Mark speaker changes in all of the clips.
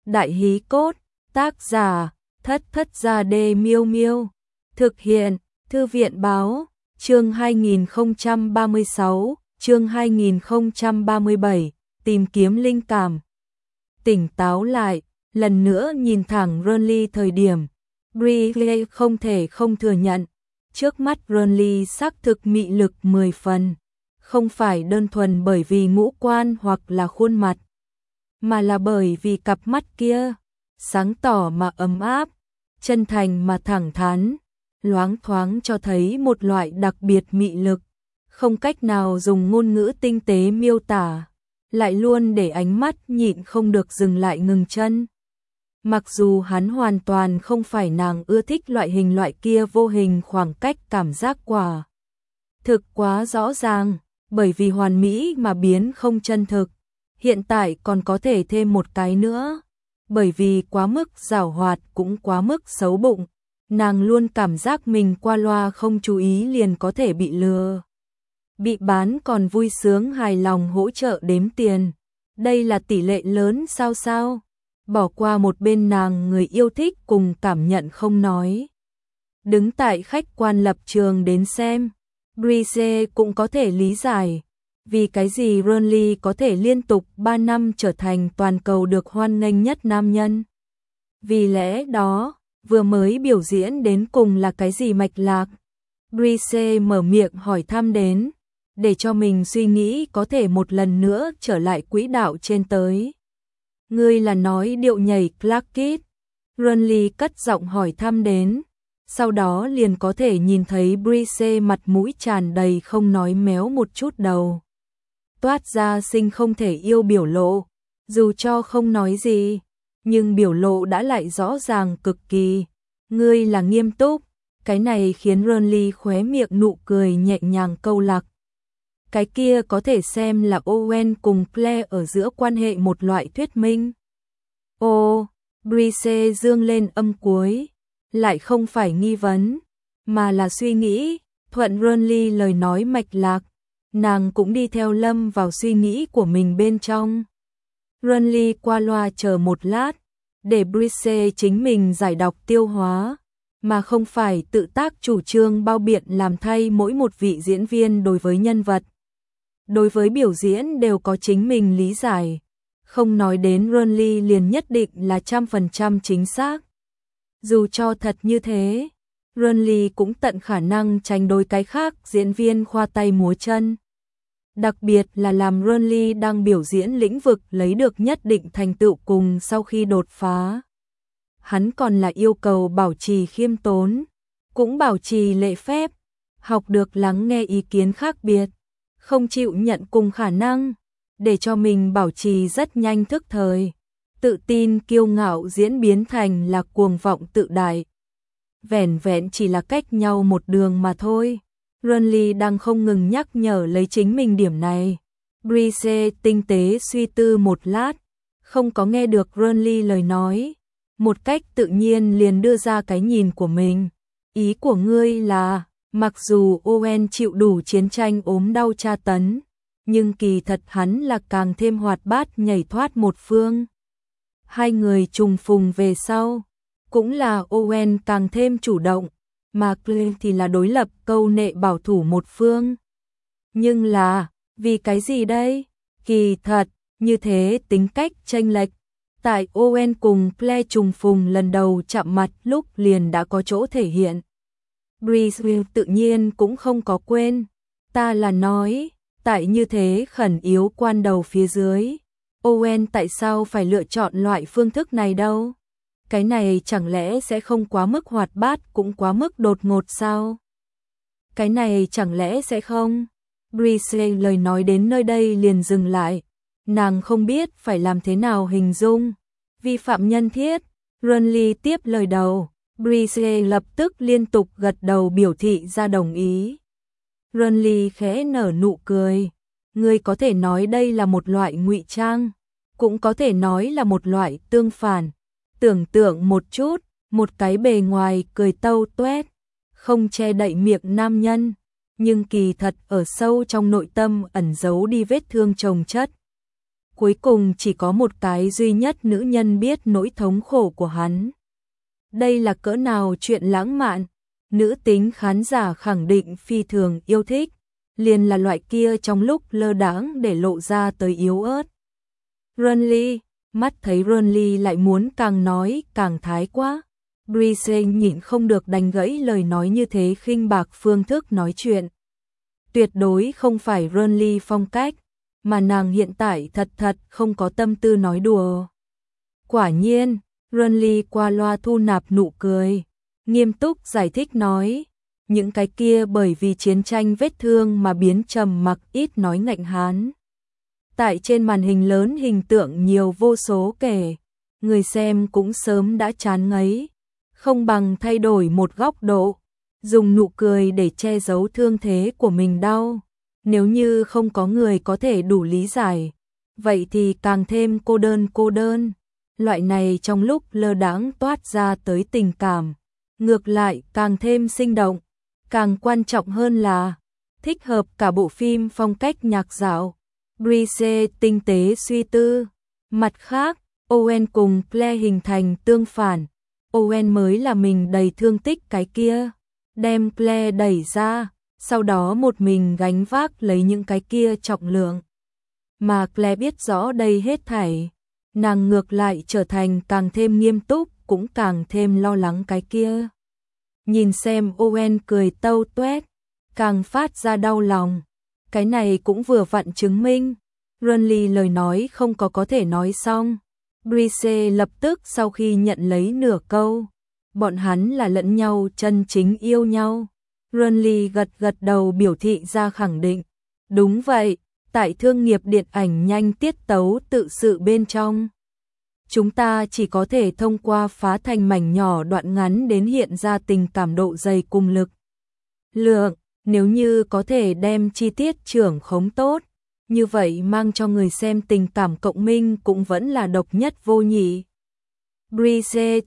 Speaker 1: Đại hí cốt, tác giả, Thất Thất Gia Đê Miêu Miêu. Thực hiện, Thư viện báo, chương 2036, chương 2037, tìm kiếm linh cảm. Tỉnh táo lại, lần nữa nhìn thẳng Renly thời điểm, Brie không thể không thừa nhận, trước mắt Renly xác thực mị lực 10 phần, không phải đơn thuần bởi vì ngũ quan hoặc là khuôn mặt, mà là bởi vì cặp mắt kia, sáng tỏ mà ấm áp, chân thành mà thẳng thắn, loáng thoáng cho thấy một loại đặc biệt mị lực, không cách nào dùng ngôn ngữ tinh tế miêu tả, lại luôn để ánh mắt nhịn không được dừng lại ngừng chân. Mặc dù hắn hoàn toàn không phải nàng ưa thích loại hình loại kia vô hình khoảng cách cảm giác quả thực quá rõ ràng, bởi vì hoàn mỹ mà biến không chân thực. Hiện tại còn có thể thêm một cái nữa, bởi vì quá mức giảo hoạt cũng quá mức xấu bụng, nàng luôn cảm giác mình qua loa không chú ý liền có thể bị lừa. Bị bán còn vui sướng hài lòng hỗ trợ đếm tiền. Đây là tỷ lệ lớn sao? Bỏ qua một bên nàng người yêu thích cùng cảm nhận không nói. Đứng tại khách quan lập trường đến xem, Brise cũng có thể lý giải. Vì cái gì Renly có thể liên tục 3 năm trở thành toàn cầu được hoan nghênh nhất nam nhân? Vì lẽ đó, vừa mới biểu diễn đến cùng là cái gì mạch lạc? Brise mở miệng hỏi thăm đến, để cho mình suy nghĩ có thể một lần nữa trở lại quỹ đạo trên tới. Ngươi là nói điệu nhảy Clarkit? Renly cất giọng hỏi thăm đến, sau đó liền có thể nhìn thấy Brise mặt mũi tràn đầy không nói méo một chút đầu. Toát ra sinh không thể yêu biểu lộ, dù cho không nói gì, nhưng biểu lộ đã lại rõ ràng cực kỳ. Ngươi là nghiêm túc, cái này khiến Renly khóe miệng nụ cười nhẹ nhàng câu lạc. Cái kia có thể xem là Owen cùng Claire ở giữa quan hệ một loại thuyết minh. Brise dương lên âm cuối, lại không phải nghi vấn, mà là suy nghĩ, thuận Renly lời nói mạch lạc. Nàng cũng đi theo lâm vào suy nghĩ của mình bên trong. Renly qua loa chờ một lát, để Brise chính mình giải đọc tiêu hóa, mà không phải tự tác chủ trương bao biện làm thay mỗi một vị diễn viên đối với nhân vật. Đối với biểu diễn đều có chính mình lý giải, không nói đến Renly liền nhất định là 100% chính xác. Dù cho thật như thế, Renly cũng tận khả năng tránh đối cái khác diễn viên khoa tay múa chân. Đặc biệt là làm Renly đang biểu diễn lĩnh vực lấy được nhất định thành tựu cùng sau khi đột phá. Hắn còn là yêu cầu bảo trì khiêm tốn, cũng bảo trì lễ phép, học được lắng nghe ý kiến khác biệt, không chịu nhận cùng khả năng, để cho mình bảo trì rất nhanh thức thời. Tự tin kiêu ngạo diễn biến thành là cuồng vọng tự đại. Vẻn vẹn chỉ là cách nhau một đường mà thôi. Renly đang không ngừng nhắc nhở lấy chính mình điểm này. Brise tinh tế suy tư một lát, không có nghe được Renly lời nói, một cách tự nhiên liền đưa ra cái nhìn của mình. Ý của ngươi là, mặc dù Owen chịu đủ chiến tranh ốm đau tra tấn, nhưng kỳ thật hắn là càng thêm hoạt bát nhảy thoát một phương. Hai người trùng phùng về sau, cũng là Owen càng thêm chủ động, mà Claire thì là đối lập câu nệ bảo thủ một phương. Nhưng là, vì cái gì đây? Kỳ thật, như thế tính cách chênh lệch. Tại Owen cùng Claire trùng phùng lần đầu chạm mặt lúc liền đã có chỗ thể hiện. Brise tự nhiên cũng không có quên. Ta là nói, tại như thế khẩn yếu quan đầu phía dưới, Owen tại sao phải lựa chọn loại phương thức này đâu? Cái này chẳng lẽ sẽ không quá mức hoạt bát cũng quá mức đột ngột sao? Cái này chẳng lẽ sẽ không? Brise lời nói đến nơi đây liền dừng lại. Nàng không biết phải làm thế nào hình dung. Vi phạm nhân thiết. Renly tiếp lời đầu. Brise lập tức liên tục gật đầu biểu thị ra đồng ý. Renly khẽ nở nụ cười. Ngươi có thể nói đây là một loại ngụy trang, cũng có thể nói là một loại tương phản. Tưởng tượng một chút, một cái bề ngoài cười tâu tuét, không che đậy miệng nam nhân, nhưng kỳ thật ở sâu trong nội tâm ẩn giấu đi vết thương chồng chất. Cuối cùng chỉ có một cái duy nhất nữ nhân biết nỗi thống khổ của hắn. Đây là cỡ nào chuyện lãng mạn, nữ tính khán giả khẳng định phi thường yêu thích, liền là loại kia trong lúc lơ đãng để lộ ra tới yếu ớt. Renly, mắt thấy Renly lại muốn càng nói càng thái quá. Brice nhịn không được đánh gãy lời nói như thế khinh bạc phương thức nói chuyện. Tuyệt đối không phải Renly phong cách, mà nàng hiện tại thật không có tâm tư nói đùa. Quả nhiên, Renly qua loa thu nạp nụ cười, nghiêm túc giải thích nói, những cái kia bởi vì chiến tranh vết thương mà biến trầm mặc ít nói ngạnh hán. Tại trên màn hình lớn hình tượng nhiều vô số kể, người xem cũng sớm đã chán ngấy, không bằng thay đổi một góc độ, dùng nụ cười để che giấu thương thế của mình đau. Nếu như không có người có thể đủ lý giải, vậy thì càng thêm cô đơn. Loại này trong lúc lơ đãng toát ra tới tình cảm, ngược lại càng thêm sinh động, càng quan trọng hơn là thích hợp cả bộ phim phong cách nhạc dạo. Brice tinh tế suy tư. Mặt khác, Owen cùng Claire hình thành tương phản. Owen mới là mình đầy thương tích cái kia, đem Claire đẩy ra, sau đó một mình gánh vác lấy những cái kia trọng lượng. Mà Claire biết rõ đây hết thảy, nàng ngược lại trở thành càng thêm nghiêm túc, cũng càng thêm lo lắng cái kia. Nhìn xem Owen cười tâu tuét, càng phát ra đau lòng. Cái này cũng vừa vặn chứng minh, Renly lời nói không có thể nói xong. Brice lập tức sau khi nhận lấy nửa câu, bọn hắn là lẫn nhau chân chính yêu nhau. Renly gật đầu biểu thị ra khẳng định. Đúng vậy, tại thương nghiệp điện ảnh nhanh tiết tấu tự sự bên trong, chúng ta chỉ có thể thông qua phá thành mảnh nhỏ đoạn ngắn đến hiện ra tình cảm độ dày cùng lực lượng. Nếu như có thể đem chi tiết trưởng khống tốt, như vậy mang cho người xem tình cảm cộng minh cũng vẫn là độc nhất vô nhị. Brice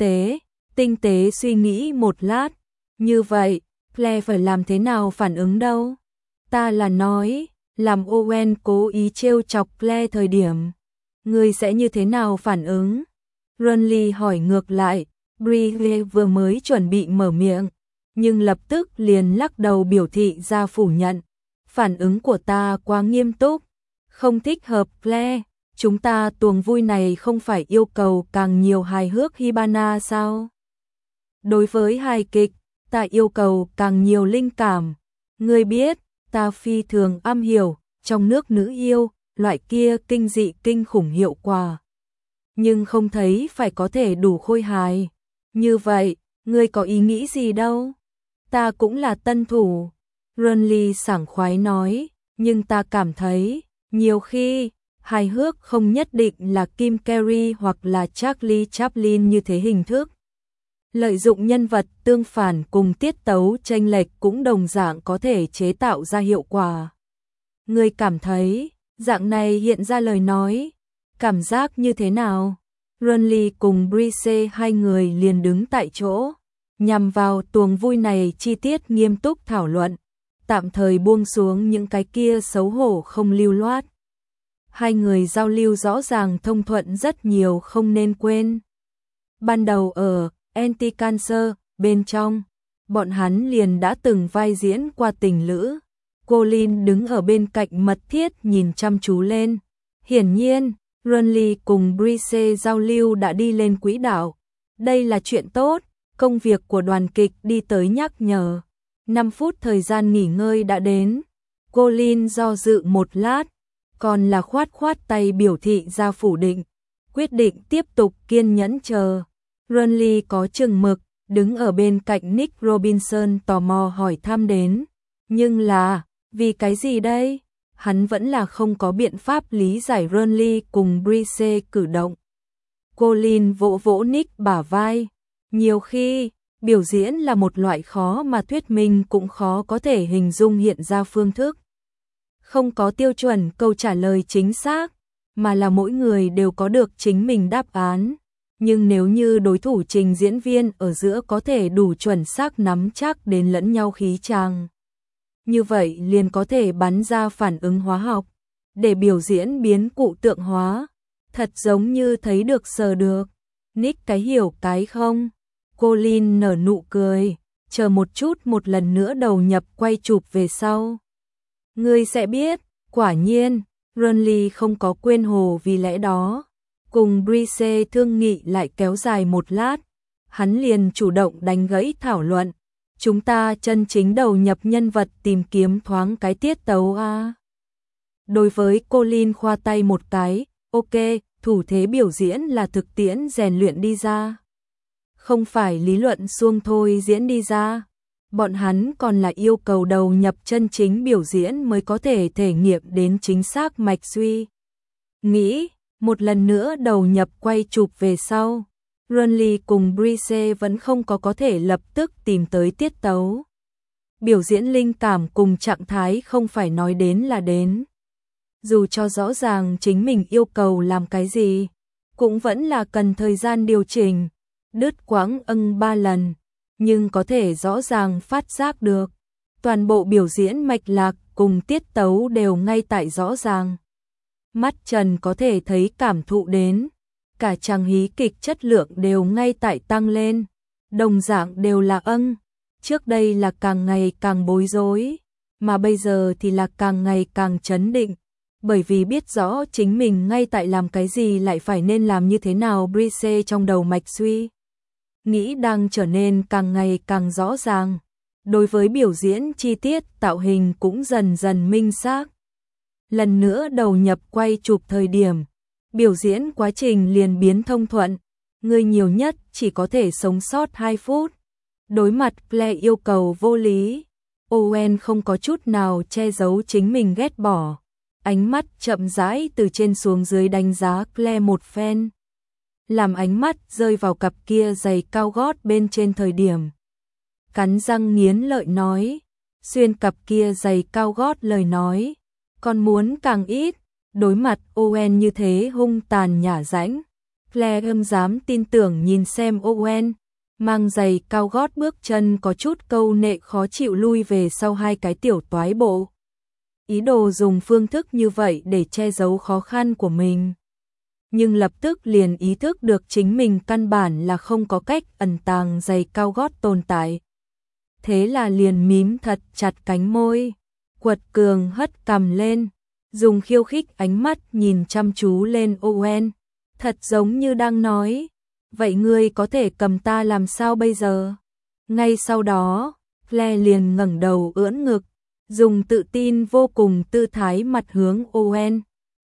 Speaker 1: tinh tế suy nghĩ một lát. Như vậy, Claire phải làm thế nào phản ứng đâu? Ta là nói, làm Owen cố ý trêu chọc Claire thời điểm, người sẽ như thế nào phản ứng? Renly hỏi ngược lại. Brice vừa mới chuẩn bị mở miệng, nhưng lập tức liền lắc đầu biểu thị ra phủ nhận. Phản ứng của ta quá nghiêm túc, không thích hợp Claire, chúng ta tuồng vui này không phải yêu cầu càng nhiều hài hước Hibana sao? Đối với hài kịch, ta yêu cầu càng nhiều linh cảm. Ngươi biết, ta phi thường am hiểu, trong nước nữ yêu, loại kia kinh dị kinh khủng hiệu quả. Nhưng không thấy phải có thể đủ khôi hài. Như vậy, ngươi có ý nghĩ gì đâu? Ta cũng là tân thủ. Renly sảng khoái nói, nhưng ta cảm thấy, nhiều khi, hài hước không nhất định là Kim Carrey hoặc là Charlie Chaplin như thế hình thức. Lợi dụng nhân vật tương phản cùng tiết tấu chênh lệch cũng đồng dạng có thể chế tạo ra hiệu quả. Người cảm thấy, dạng này hiện ra lời nói, cảm giác như thế nào? Renly cùng Brice hai người liền đứng tại chỗ, nhằm vào tuồng vui này chi tiết nghiêm túc thảo luận, tạm thời buông xuống những cái kia xấu hổ không lưu loát. Hai người giao lưu rõ ràng thông thuận rất nhiều không nên quên. Ban đầu ở Anti-Cancer bên trong, bọn hắn liền đã từng vai diễn qua tình lữ. Colin đứng ở bên cạnh mật thiết nhìn chăm chú lên. Hiển nhiên, Renly cùng Brice giao lưu đã đi lên quỹ đạo. Đây là chuyện tốt, công việc của đoàn kịch đi tới nhắc nhở. 5 phút thời gian nghỉ ngơi đã đến. Colin do dự một lát, còn là khoát tay biểu thị ra phủ định, quyết định tiếp tục kiên nhẫn chờ. Renly có chừng mực, đứng ở bên cạnh Nick Robinson tò mò hỏi thăm đến. Nhưng là, vì cái gì đây? Hắn vẫn là không có biện pháp lý giải Renly cùng Brice cử động. Colin vỗ vỗ Nick bả vai. Nhiều khi, biểu diễn là một loại khó mà thuyết minh cũng khó có thể hình dung hiện ra phương thức. Không có tiêu chuẩn câu trả lời chính xác, mà là mỗi người đều có được chính mình đáp án. Nhưng nếu như đối thủ trình diễn viên ở giữa có thể đủ chuẩn xác nắm chắc đến lẫn nhau khí chàng, như vậy liền có thể bắn ra phản ứng hóa học. để biểu diễn biến cụ tượng hóa, thật giống như thấy được sờ được. Nick cái hiểu cái không? Colin nở nụ cười, chờ một chút, một lần nữa đầu nhập quay chụp về sau. Ngươi sẽ biết, quả nhiên, Renly không có quên hồ, vì lẽ đó, cùng Brice thương nghị lại kéo dài một lát, hắn liền chủ động đánh gãy thảo luận. Chúng ta chân chính đầu nhập nhân vật, tìm kiếm thoáng cái tiết tấu a. Đối với Colin khoa tay một cái, ok, thủ thế biểu diễn là thực tiễn rèn luyện đi ra. Không phải lý luận suông thôi diễn đi ra. Bọn hắn còn là yêu cầu đầu nhập chân chính biểu diễn mới có thể thể nghiệm đến chính xác mạch suy nghĩ. Một lần nữa đầu nhập quay chụp về sau, Renly cùng Brice vẫn không có thể lập tức tìm tới tiết tấu. Biểu diễn linh cảm cùng trạng thái không phải nói đến là đến. Dù cho rõ ràng chính mình yêu cầu làm cái gì, cũng vẫn là cần thời gian điều chỉnh, đứt quãng 3 lần, nhưng có thể rõ ràng phát giác được. Toàn bộ biểu diễn mạch lạc cùng tiết tấu đều ngay tại rõ ràng. Mắt trần có thể thấy cảm thụ đến, cả chàng hí kịch chất lượng đều ngay tại tăng lên, đồng dạng đều là trước đây là càng ngày càng bối rối, mà bây giờ thì là càng ngày càng trấn định, bởi vì biết rõ chính mình ngay tại làm cái gì, lại phải nên làm như thế nào. Brice trong đầu mạch suy nghĩ đang trở nên càng ngày càng rõ ràng, đối với biểu diễn chi tiết tạo hình cũng dần dần minh xác. Lần nữa đầu nhập quay chụp thời điểm, biểu diễn quá trình liền biến thông thuận, người nhiều nhất chỉ có thể sống sót 2 phút. Đối mặt Claire yêu cầu vô lý, Owen không có chút nào che giấu chính mình ghét bỏ, ánh mắt chậm rãi từ trên xuống dưới đánh giá Claire một phen. Làm ánh mắt rơi vào cặp kia giày cao gót bên trên thời điểm, cắn răng nghiến lợi nói, xuyên cặp kia giày cao gót lời nói, còn muốn càng ít. Đối mặt Owen như thế hung tàn nhả rãnh, Claire không dám tin tưởng nhìn xem Owen, mang giày cao gót bước chân có chút câu nệ khó chịu lui về sau 2 cái tiểu toái bộ. Ý đồ dùng phương thức như vậy để che giấu khó khăn của mình. Nhưng lập tức liền ý thức được chính mình căn bản là không có cách ẩn tàng giày cao gót tồn tại. Thế là liền mím thật chặt cánh môi, quật cường hất cằm lên, dùng khiêu khích ánh mắt nhìn chăm chú lên Owen, thật giống như đang nói, vậy ngươi có thể cầm ta làm sao bây giờ? Ngay sau đó, Claire liền ngẩng đầu ưỡn ngực, dùng tự tin vô cùng tư thái mặt hướng Owen,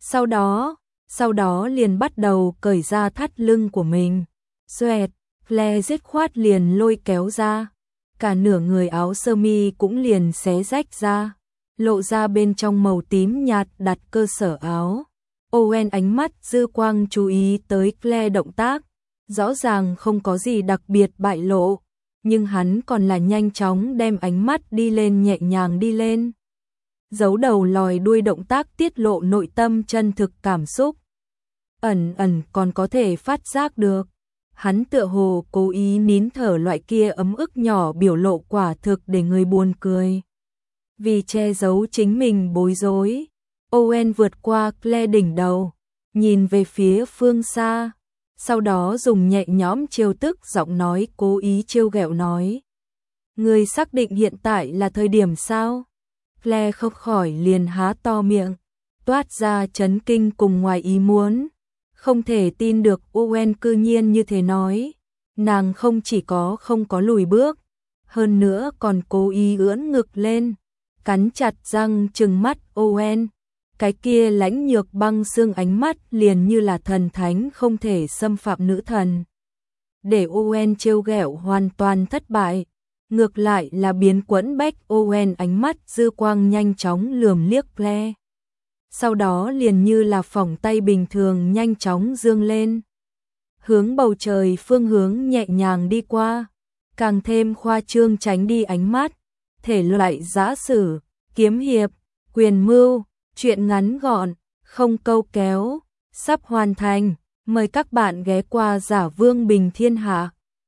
Speaker 1: sau đó liền bắt đầu cởi ra thắt lưng của mình. Xoẹt, Claire dứt khoát liền lôi kéo ra, cả nửa người áo sơ mi cũng liền xé rách ra, lộ ra bên trong màu tím nhạt đặt cơ sở áo. Owen ánh mắt dư quang chú ý tới Claire động tác, rõ ràng không có gì đặc biệt bại lộ, nhưng hắn còn là nhanh chóng đem ánh mắt đi lên, nhẹ nhàng đi lên. Giấu đầu lòi đuôi động tác tiết lộ nội tâm chân thực cảm xúc. Ẩn còn có thể phát giác được. Hắn tựa hồ cố ý nín thở, loại kia ấm ức nhỏ biểu lộ quả thực để người buồn cười. Vì che giấu chính mình bối rối, Owen vượt qua Claire đỉnh đầu, nhìn về phía phương xa, sau đó dùng nhẹ nhõm trêu tức giọng nói cố ý trêu ghẹo nói. Ngươi xác định hiện tại là thời điểm sao? Claire không khỏi liền há to miệng, toát ra chấn kinh cùng ngoài ý muốn. Không thể tin được Owen cư nhiên như thế nói. Nàng không chỉ không có lùi bước, hơn nữa còn cố ý ưỡn ngực lên, cắn chặt răng trừng mắt Owen. Cái kia lãnh nhược băng xương ánh mắt liền như là thần thánh không thể xâm phạm nữ thần. Để Owen trêu ghẹo hoàn toàn thất bại, ngược lại là biến quẫn bách. Owen ánh mắt dư quang nhanh chóng lườm liếc Claire, sau đó liền như là phỏng tay bình thường nhanh chóng dương lên, hướng bầu trời phương hướng nhẹ nhàng đi qua, càng thêm khoa trương tránh đi ánh mắt. Thể loại giã sử, kiếm hiệp, quyền mưu, truyện ngắn gọn, không câu kéo, sắp hoàn thành. Mời các bạn ghé qua Giả Vương Bình Thiên Hạ.